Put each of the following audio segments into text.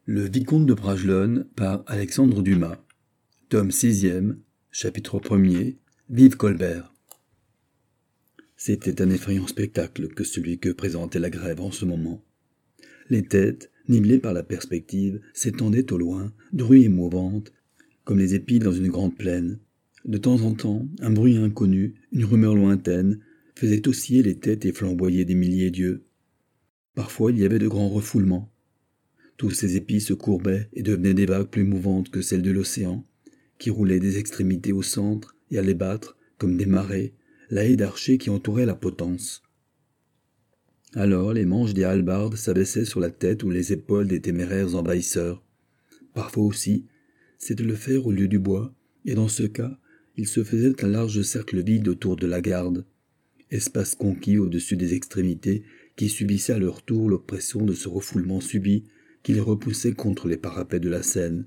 Le Vicomte de Bragelonne par Alexandre Dumas. Tome 6e, chapitre 1er. Vive Colbert. C'était un effrayant spectacle que celui que présentait la grève en ce moment. Les têtes, nivelées par la perspective, s'étendaient au loin, drues et mouvantes, comme les épis dans une grande plaine. De temps en temps, un bruit inconnu, une rumeur lointaine, faisait osciller les têtes et flamboyer des milliers d'yeux. Parfois il y avait de grands refoulements. Tous ces épis se courbaient et devenaient des vagues plus mouvantes que celles de l'océan, qui roulaient des extrémités au centre et allaient battre, comme des marées, la haie d'archers qui entourait la potence. Alors les manches des hallebardes s'abaissaient sur la tête ou les épaules des téméraires envahisseurs. Parfois aussi, c'était le fer au lieu du bois, et dans ce cas, il se faisait un large cercle vide autour de la garde, espace conquis au-dessus des extrémités qui subissaient à leur tour l'oppression de ce refoulement subit qui les repoussait contre les parapets de la Seine.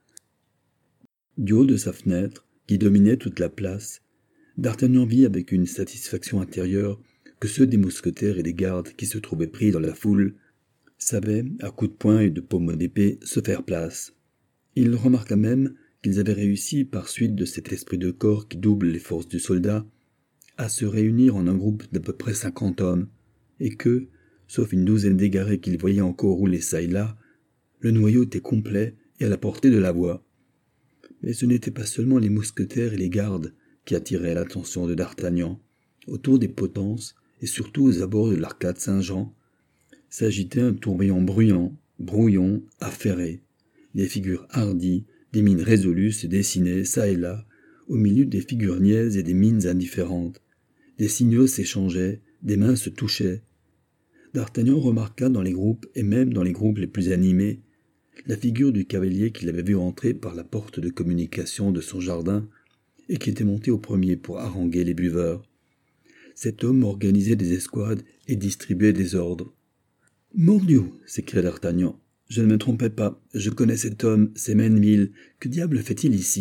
Du haut de sa fenêtre, qui dominait toute la place, D'Artagnan vit avec une satisfaction intérieure que ceux des mousquetaires et des gardes qui se trouvaient pris dans la foule savaient, à coups de poing et de paume d'épée, se faire place. Il remarqua même qu'ils avaient réussi, par suite de cet esprit de corps qui double les forces du soldat, à se réunir en un groupe d'à peu près 50 hommes, et que, sauf une douzaine d'égarés qu'il voyait encore rouler çà et là, le noyau était complet et à la portée de la voix. Mais ce n'étaient pas seulement les mousquetaires et les gardes qui attiraient l'attention de D'Artagnan. Autour des potences, et surtout aux abords de l'arcade Saint-Jean, s'agitait un tourbillon bruyant, brouillon, affairé. Des figures hardies, des mines résolues se dessinaient çà et là, au milieu des figures niaises et des mines indifférentes. Des signaux s'échangeaient, des mains se touchaient. D'Artagnan remarqua dans les groupes, et même dans les groupes les plus animés, la figure du cavalier qu'il avait vu entrer par la porte de communication de son jardin et qui était monté au premier pour haranguer les buveurs. Cet homme organisait des escouades et distribuait des ordres. « Mordieu !» s'écria D'Artagnan. « Je ne me trompais pas, je connais cet homme, c'est Menneville. Que diable fait-il ici ?»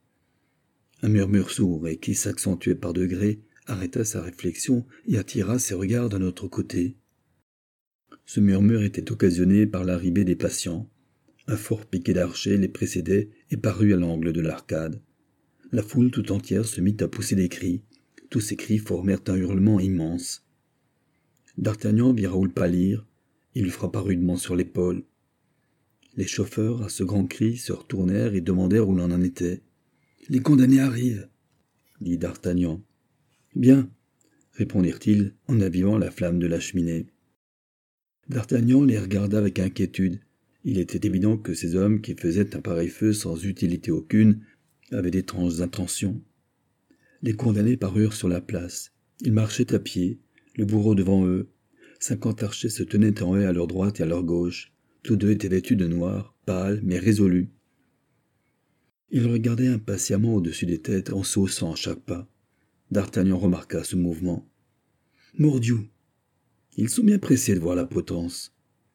Un murmure sourd et qui s'accentuait par degrés arrêta sa réflexion et attira ses regards d'un autre côté. Ce murmure était occasionné par l'arrivée des patients. Un fort piquet d'archers les précédait et parut à l'angle de l'arcade. La foule tout entière se mit à pousser des cris. Tous ces cris formèrent un hurlement immense. D'Artagnan vit Raoul pâlir. Il lui frappa rudement sur l'épaule. Les chauffeurs, à ce grand cri, se retournèrent et demandèrent où l'on en était. « Les condamnés arrivent !» dit D'Artagnan. « Bien !» répondirent-ils en avivant la flamme de la cheminée. D'Artagnan les regarda avec inquiétude. Il était évident que ces hommes qui faisaient un pareil feu sans utilité aucune avaient d'étranges intentions. Les condamnés parurent sur la place. Ils marchaient à pied, le bourreau devant eux. 50 archers se tenaient en haie à leur droite et à leur gauche. Tous deux étaient vêtus de noir, pâles mais résolus. Ils regardaient impatiemment au-dessus des têtes en saussant à chaque pas. D'Artagnan remarqua ce mouvement. « Mordieu ! Ils sont bien pressés de voir la potence. »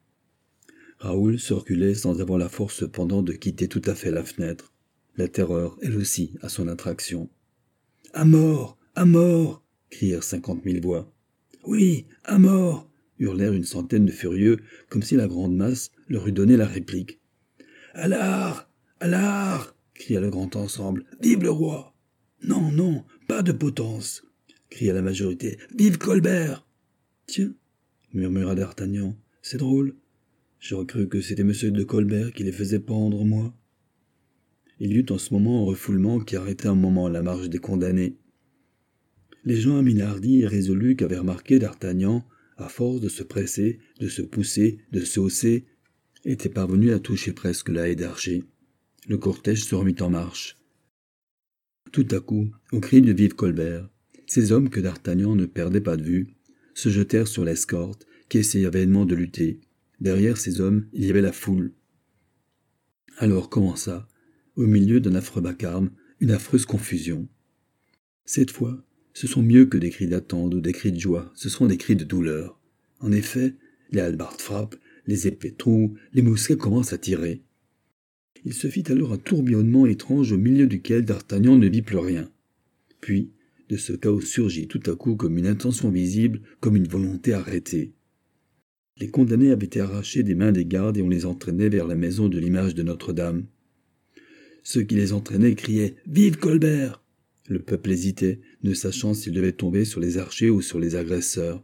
Raoul se reculait sans avoir la force cependant de quitter tout à fait la fenêtre. La terreur, elle aussi, a son attraction. « À mort ! À mort !» crièrent 50 000 voix. « Oui, à mort !» hurlèrent une centaine de furieux, comme si la grande masse leur eût donné la réplique. « À l'art ! À l'art !» cria le grand ensemble. « Vive le roi !»« Non, non, pas de potence !» cria la majorité. « Vive Colbert !»« Tiens !» murmura D'Artagnan. « C'est drôle. J'aurais cru que c'était M. de Colbert qui les faisait pendre, moi. » Il y eut en ce moment un refoulement qui arrêta un moment la marche des condamnés. Les gens amilardis et résolus qu'avait remarqué D'Artagnan, à force de se presser, de se pousser, de se hausser, étaient parvenus à toucher presque la haie d'archers. Le cortège se remit en marche. Tout à coup, au cri de « Vive Colbert !», ces hommes que D'Artagnan ne perdait pas de vue se jetèrent sur l'escorte qui essaya vainement de lutter. Derrière ces hommes, il y avait la foule. Alors commença, au milieu d'un affreux vacarme, une affreuse confusion. Cette fois, ce sont mieux que des cris d'attente ou des cris de joie, ce sont des cris de douleur. En effet, les hallebardes frappent, les épées trouent, les mousquets commencent à tirer. Il se fit alors un tourbillonnement étrange au milieu duquel D'Artagnan ne vit plus rien. Puis, de ce chaos surgit tout à coup comme une intention visible, comme une volonté arrêtée. Les condamnés avaient été arrachés des mains des gardes et on les entraînait vers la maison de l'image de Notre-Dame. Ceux qui les entraînaient criaient « Vive Colbert !» Le peuple hésitait, ne sachant s'il devait tomber sur les archers ou sur les agresseurs.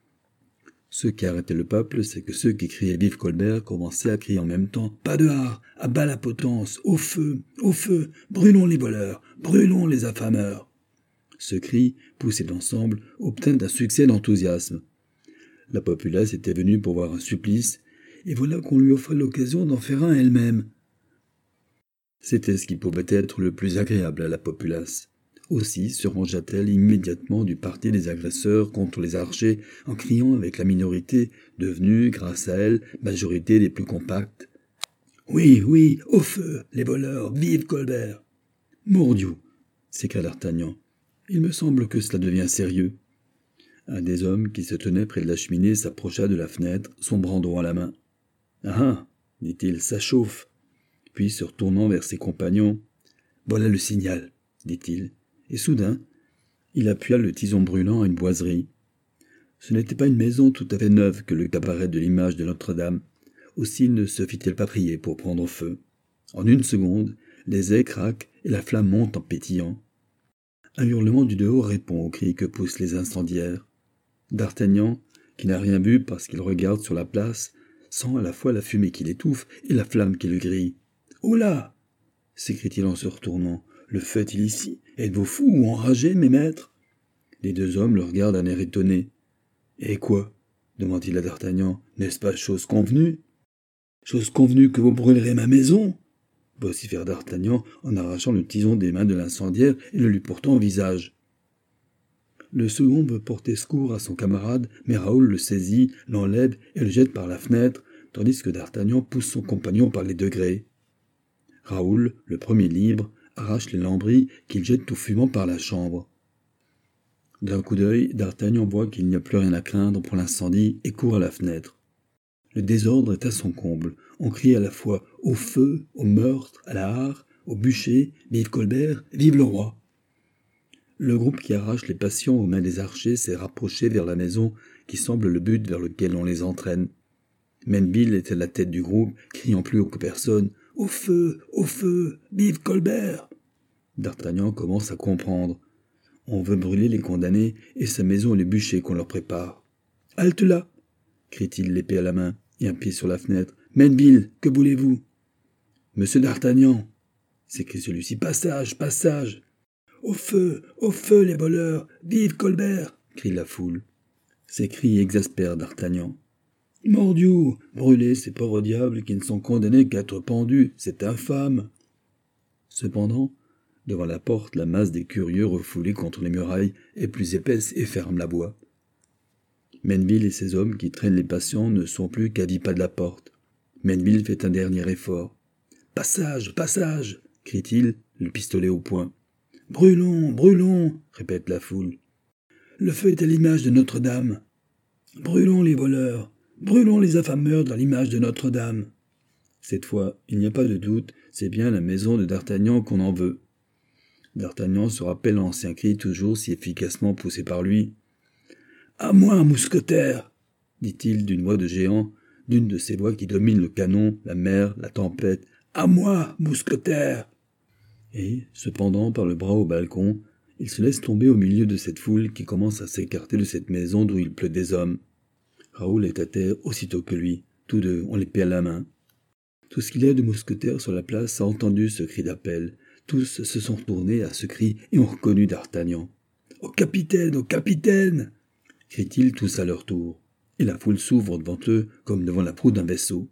Ce qui arrêtait le peuple, c'est que ceux qui criaient « Vive Colbert » commençaient à crier en même temps « Pas de hard, à bas la potence, au feu, brûlons les voleurs, brûlons les affameurs !» Ce cri, poussé d'ensemble, obtint un succès d'enthousiasme. La populace était venue pour voir un supplice, et voilà qu'on lui offrait l'occasion d'en faire un elle-même. C'était ce qui pouvait être le plus agréable à la populace. Aussi se rangea-t-elle immédiatement du parti des agresseurs contre les archers en criant avec la minorité, devenue, grâce à elle, majorité des plus compacts. « Oui, oui, au feu, les voleurs, vive Colbert !»« Mordiou !» s'écria d'Artagnan. « Il me semble que cela devient sérieux. » Un des hommes qui se tenait près de la cheminée s'approcha de la fenêtre, son brandon à la main. « Ah !» dit-il, « ça chauffe !» Puis, se retournant vers ses compagnons, « Voilà le signal !» dit-il. Et soudain, il appuya le tison brûlant à une boiserie. Ce n'était pas une maison tout à fait neuve que le cabaret de l'image de Notre-Dame. Aussi ne se fit-elle pas prier pour prendre feu. En une seconde, les ais craquent et la flamme monte en pétillant. Un hurlement du dehors répond aux cris que poussent les incendiaires. D'Artagnan, qui n'a rien vu parce qu'il regarde sur la place, sent à la fois la fumée qui l'étouffe et la flamme qui le grille. « Oh là !» s'écrie-t-il en se retournant. « Le feu est-il ici? Êtes-vous fous ou enragés, mes maîtres ?» Les deux hommes le regardent d'un air étonné. « Et quoi ?» demande-t-il à d'Artagnan. « N'est-ce pas chose convenue ?»« Chose convenue que vous brûlerez ma maison ?» vocifère d'Artagnan en arrachant le tison des mains de l'incendiaire et le lui portant au visage. Le second veut porter secours à son camarade, mais Raoul le saisit, l'enlève et le jette par la fenêtre, tandis que d'Artagnan pousse son compagnon par les degrés. Raoul, le premier libre, arrache les lambris qu'il jette tout fumant par la chambre. D'un coup d'œil, d'Artagnan voit qu'il n'y a plus rien à craindre pour l'incendie et court à la fenêtre. Le désordre est à son comble. On crie à la fois au feu, au meurtre, à la hart, au bûcher, vive Colbert, vive le roi. Le groupe qui arrache les patients aux mains des archers s'est rapproché vers la maison qui semble le but vers lequel on les entraîne. Menneville était à la tête du groupe, criant plus haut que personne « Au feu, vive Colbert !» D'Artagnan commence à comprendre. On veut brûler les condamnés et sa maison et les bûchers qu'on leur prépare. « Halte là !» crie-t-il l'épée à la main et un pied sur la fenêtre. « Menneville, que voulez-vous ?»« Monsieur d'Artagnan !» s'écrie celui-ci. « Passage, passage !»« Au feu, les voleurs, vive Colbert !» crie la foule. Ces cris exaspèrent d'Artagnan. « Mordiou, brûlez ces pauvres diables qui ne sont condamnés qu'à être pendus, c'est infâme !» Cependant, devant la porte, la masse des curieux refoulés contre les murailles est plus épaisse et ferme la voie. Menneville et ses hommes qui traînent les patients ne sont plus qu'à 10 pas de la porte. Menneville fait un dernier effort. « Passage, passage !» crie-t-il, le pistolet au poing. « Brûlons !» répète la foule. « Le feu est à l'image de Notre-Dame. Brûlons les voleurs, brûlons les affameurs dans l'image de Notre-Dame. » Cette fois, il n'y a pas de doute, c'est bien la maison de d'Artagnan qu'on en veut. D'Artagnan se rappelle l'ancien cri toujours si efficacement poussé par lui. « À moi, mousquetaire !» dit-il d'une voix de géant, d'une de ces voix qui dominent le canon, la mer, la tempête. « À moi, mousquetaire !» Et, se pendant par le bras au balcon, il se laisse tomber au milieu de cette foule qui commence à s'écarter de cette maison d'où il pleut des hommes. Raoul est à terre aussitôt que lui. Tous deux ont l'épée à la main. Tout ce qu'il y a de mousquetaires sur la place a entendu ce cri d'appel. Tous se sont tournés à ce cri et ont reconnu d'Artagnan. « Au capitaine !» crient-ils tous à leur tour. Et la foule s'ouvre devant eux comme devant la proue d'un vaisseau.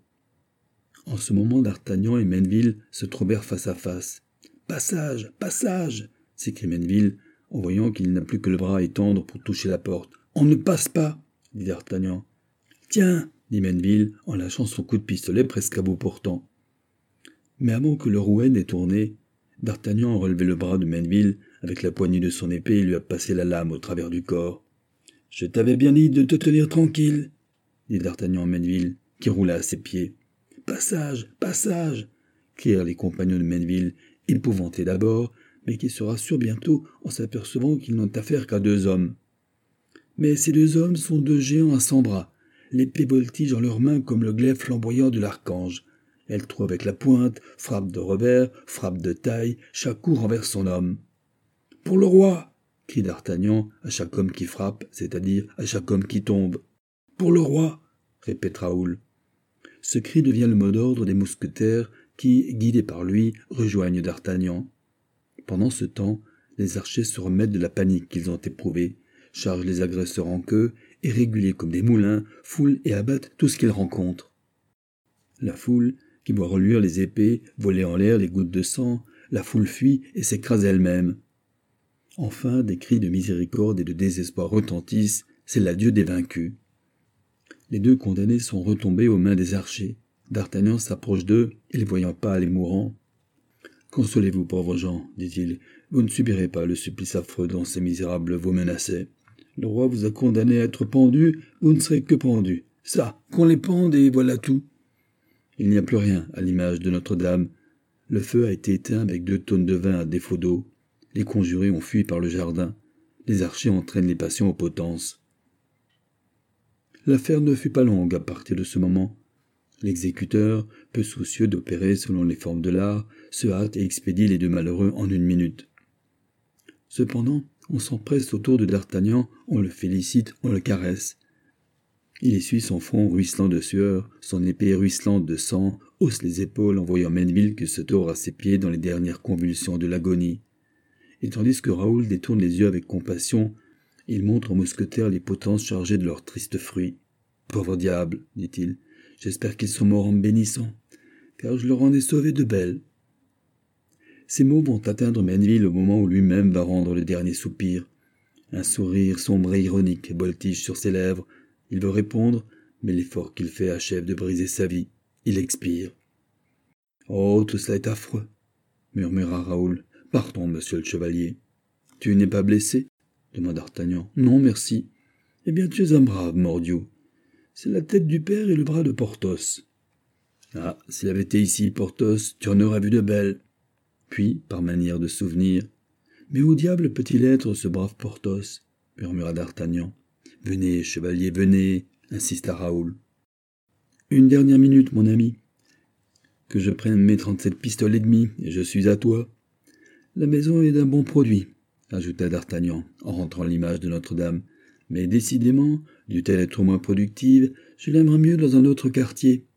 En ce moment, d'Artagnan et Menneville se trouvèrent face à face. « Passage, passage !» s'écrie Menneville, en voyant qu'il n'a plus que le bras à étendre pour toucher la porte. « On ne passe pas !» dit d'Artagnan. « Tiens !» dit Menneville, en lâchant son coup de pistolet presque à bout portant. Mais avant que le rouet n'ait tourné, d'Artagnan a relevé le bras de Menneville avec la poignée de son épée et lui a passé la lame au travers du corps. « Je t'avais bien dit de te tenir tranquille !» dit d'Artagnan à Menneville, qui roula à ses pieds. « Passage, passage !» crièrent les compagnons de Menneville, épouvantés d'abord, mais qui se rassurent bientôt en s'apercevant qu'ils n'ont affaire qu'à 2 hommes. « Mais ces 2 hommes sont 2 géants à 100 bras. L'épée voltige dans leurs mains comme le glaive flamboyant de l'archange. Elle trouve avec la pointe, frappe de revers, frappe de taille, chaque coup renverse son homme. « Pour le roi !» crie d'Artagnan à chaque homme qui frappe, c'est-à-dire à chaque homme qui tombe. « Pour le roi !» répète Raoul. Ce cri devient le mot d'ordre des mousquetaires qui, guidés par lui, rejoignent d'Artagnan. Pendant ce temps, les archers se remettent de la panique qu'ils ont éprouvée, chargent les agresseurs en queue et, réguliers comme des moulins, foulent et abattent tout ce qu'ils rencontrent. La foule, qui voit reluire les épées, voler en l'air les gouttes de sang, la foule fuit et s'écrase elle-même. Enfin, des cris de miséricorde et de désespoir retentissent, c'est l'adieu des vaincus. Les 2 condamnés sont retombés aux mains des archers. D'Artagnan s'approche d'eux, et les voyant pâles et mourants. « Consolez-vous, pauvres gens, dit-il, vous ne subirez pas le supplice affreux dont ces misérables vous menaçaient. Le roi vous a condamné à être pendu, vous ne serez que pendu. Ça, qu'on les pende et voilà tout. » Il n'y a plus rien à l'image de Notre-Dame. Le feu a été éteint avec 2 tonnes de vin à défaut d'eau. Les conjurés ont fui par le jardin. Les archers entraînent les patients aux potences. L'affaire ne fut pas longue à partir de ce moment. L'exécuteur, peu soucieux d'opérer selon les formes de l'art, se hâte et expédie les 2 malheureux en 1 minute. Cependant, on s'empresse autour de d'Artagnan, on le félicite, on le caresse. Il essuie son front ruisselant de sueur, son épée ruisselante de sang, hausse les épaules en voyant Menneville qui se tord à ses pieds dans les dernières convulsions de l'agonie. Et tandis que Raoul détourne les yeux avec compassion, il montre aux mousquetaires les potences chargées de leurs tristes fruits. « Pauvres diables, dit-il, j'espère qu'ils sont morts en me bénissant, car je leur en ai sauvé de belles. » Ces mots vont atteindre Menneville au moment où lui-même va rendre le dernier soupir. Un sourire sombre et ironique voltige sur ses lèvres. Il veut répondre, mais l'effort qu'il fait achève de briser sa vie. Il expire. « Oh, tout cela est affreux, » murmura Raoul. « Partons, monsieur le chevalier. »« Tu n'es pas blessé ?» demanda d'Artagnan. « Non, merci. »« Eh bien, tu es un brave, mordiou. C'est la tête du père et le bras de Porthos. »« Ah, s'il avait été ici, Porthos, tu en aurais vu de belles. » Puis, par manière de souvenir, « Mais où diable peut-il être, ce brave Porthos ?» murmura d'Artagnan. « Venez, chevalier, venez, » insista Raoul. « Une dernière minute, mon ami. Que je prenne mes 37 pistolets demi, et je suis à toi. La maison est d'un bon produit, » ajouta d'Artagnan, en rentrant l'image de Notre-Dame. « Mais décidément, dût-elle être moins productive, je l'aimerais mieux dans un autre quartier.